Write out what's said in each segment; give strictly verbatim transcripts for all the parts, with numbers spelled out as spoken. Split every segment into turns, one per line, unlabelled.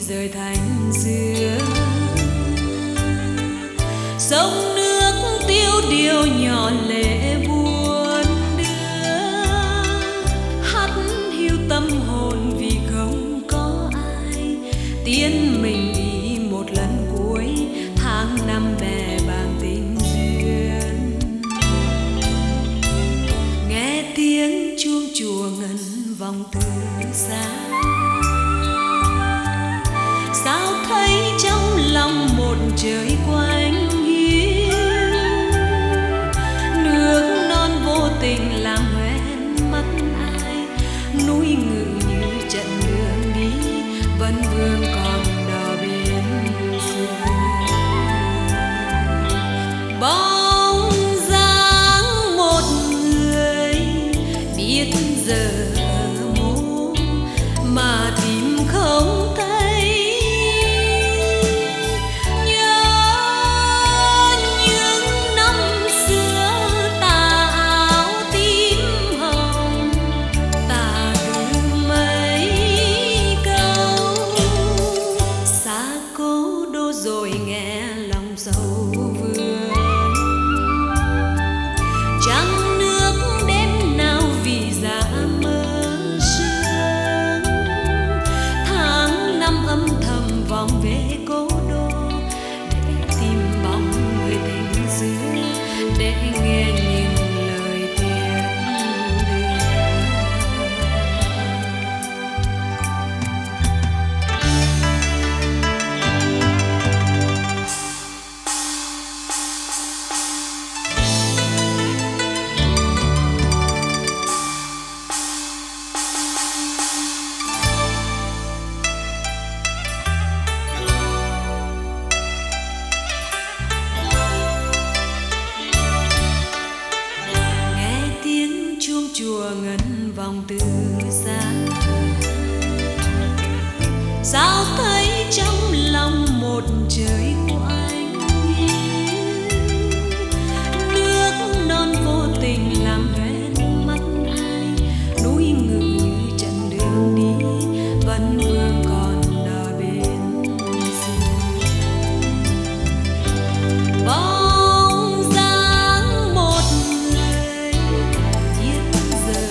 rời thành dừa. Sông nước tiêu điều nhỏ lệ buồn đưa, hắt hiu tâm hồn vì không có ai tiến mình đi một lần cuối tháng năm bè bàng tình duyên. Nghe tiếng chuông chùa ngân vọng từ xa, sao thấy trong lòng một trời quanh hiu, nước non vô tình làm hoen mắt ai, núi ngự như trận đường đi vẫn vương còn đò bên xưa. Bóng dáng một người biết giờ mô mà tìm không thấy, nhớ những năm xưa tà áo tím hồng, tà từ mấy câu xa cố đô rồi nghe lòng sầu vương. Trăng nước đêm nào vì dạ mơ sương, tháng năm âm thầm vòng về cố đô để tìm bóng người tình xưa, để nghe những lời tiếng đưa. Nghe tiếng chuông chùa ngân vọng từ xa, sao thấy trong lòng một trời quanh hiu, nước non vô tình làm hoen mắt ai, núi ngự như trận đường đi vẫn vương còn đò bên xưa. Bóng dáng một người biết giờ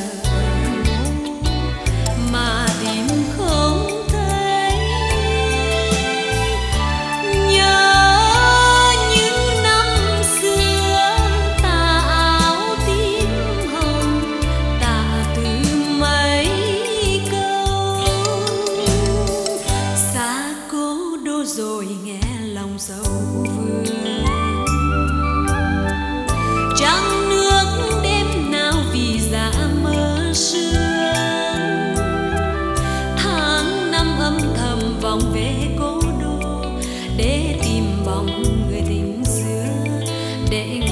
mà tìm không thấy, nhớ những năm xưa tà áo tím hồng, tà từ mấy câu xa cố đô rồi nghe lòng sầu vương. Trăng nước đêm nào vì dạ mơ sương, tháng năm âm thầm vòng về cố đô để tìm bóng người tình xưa, để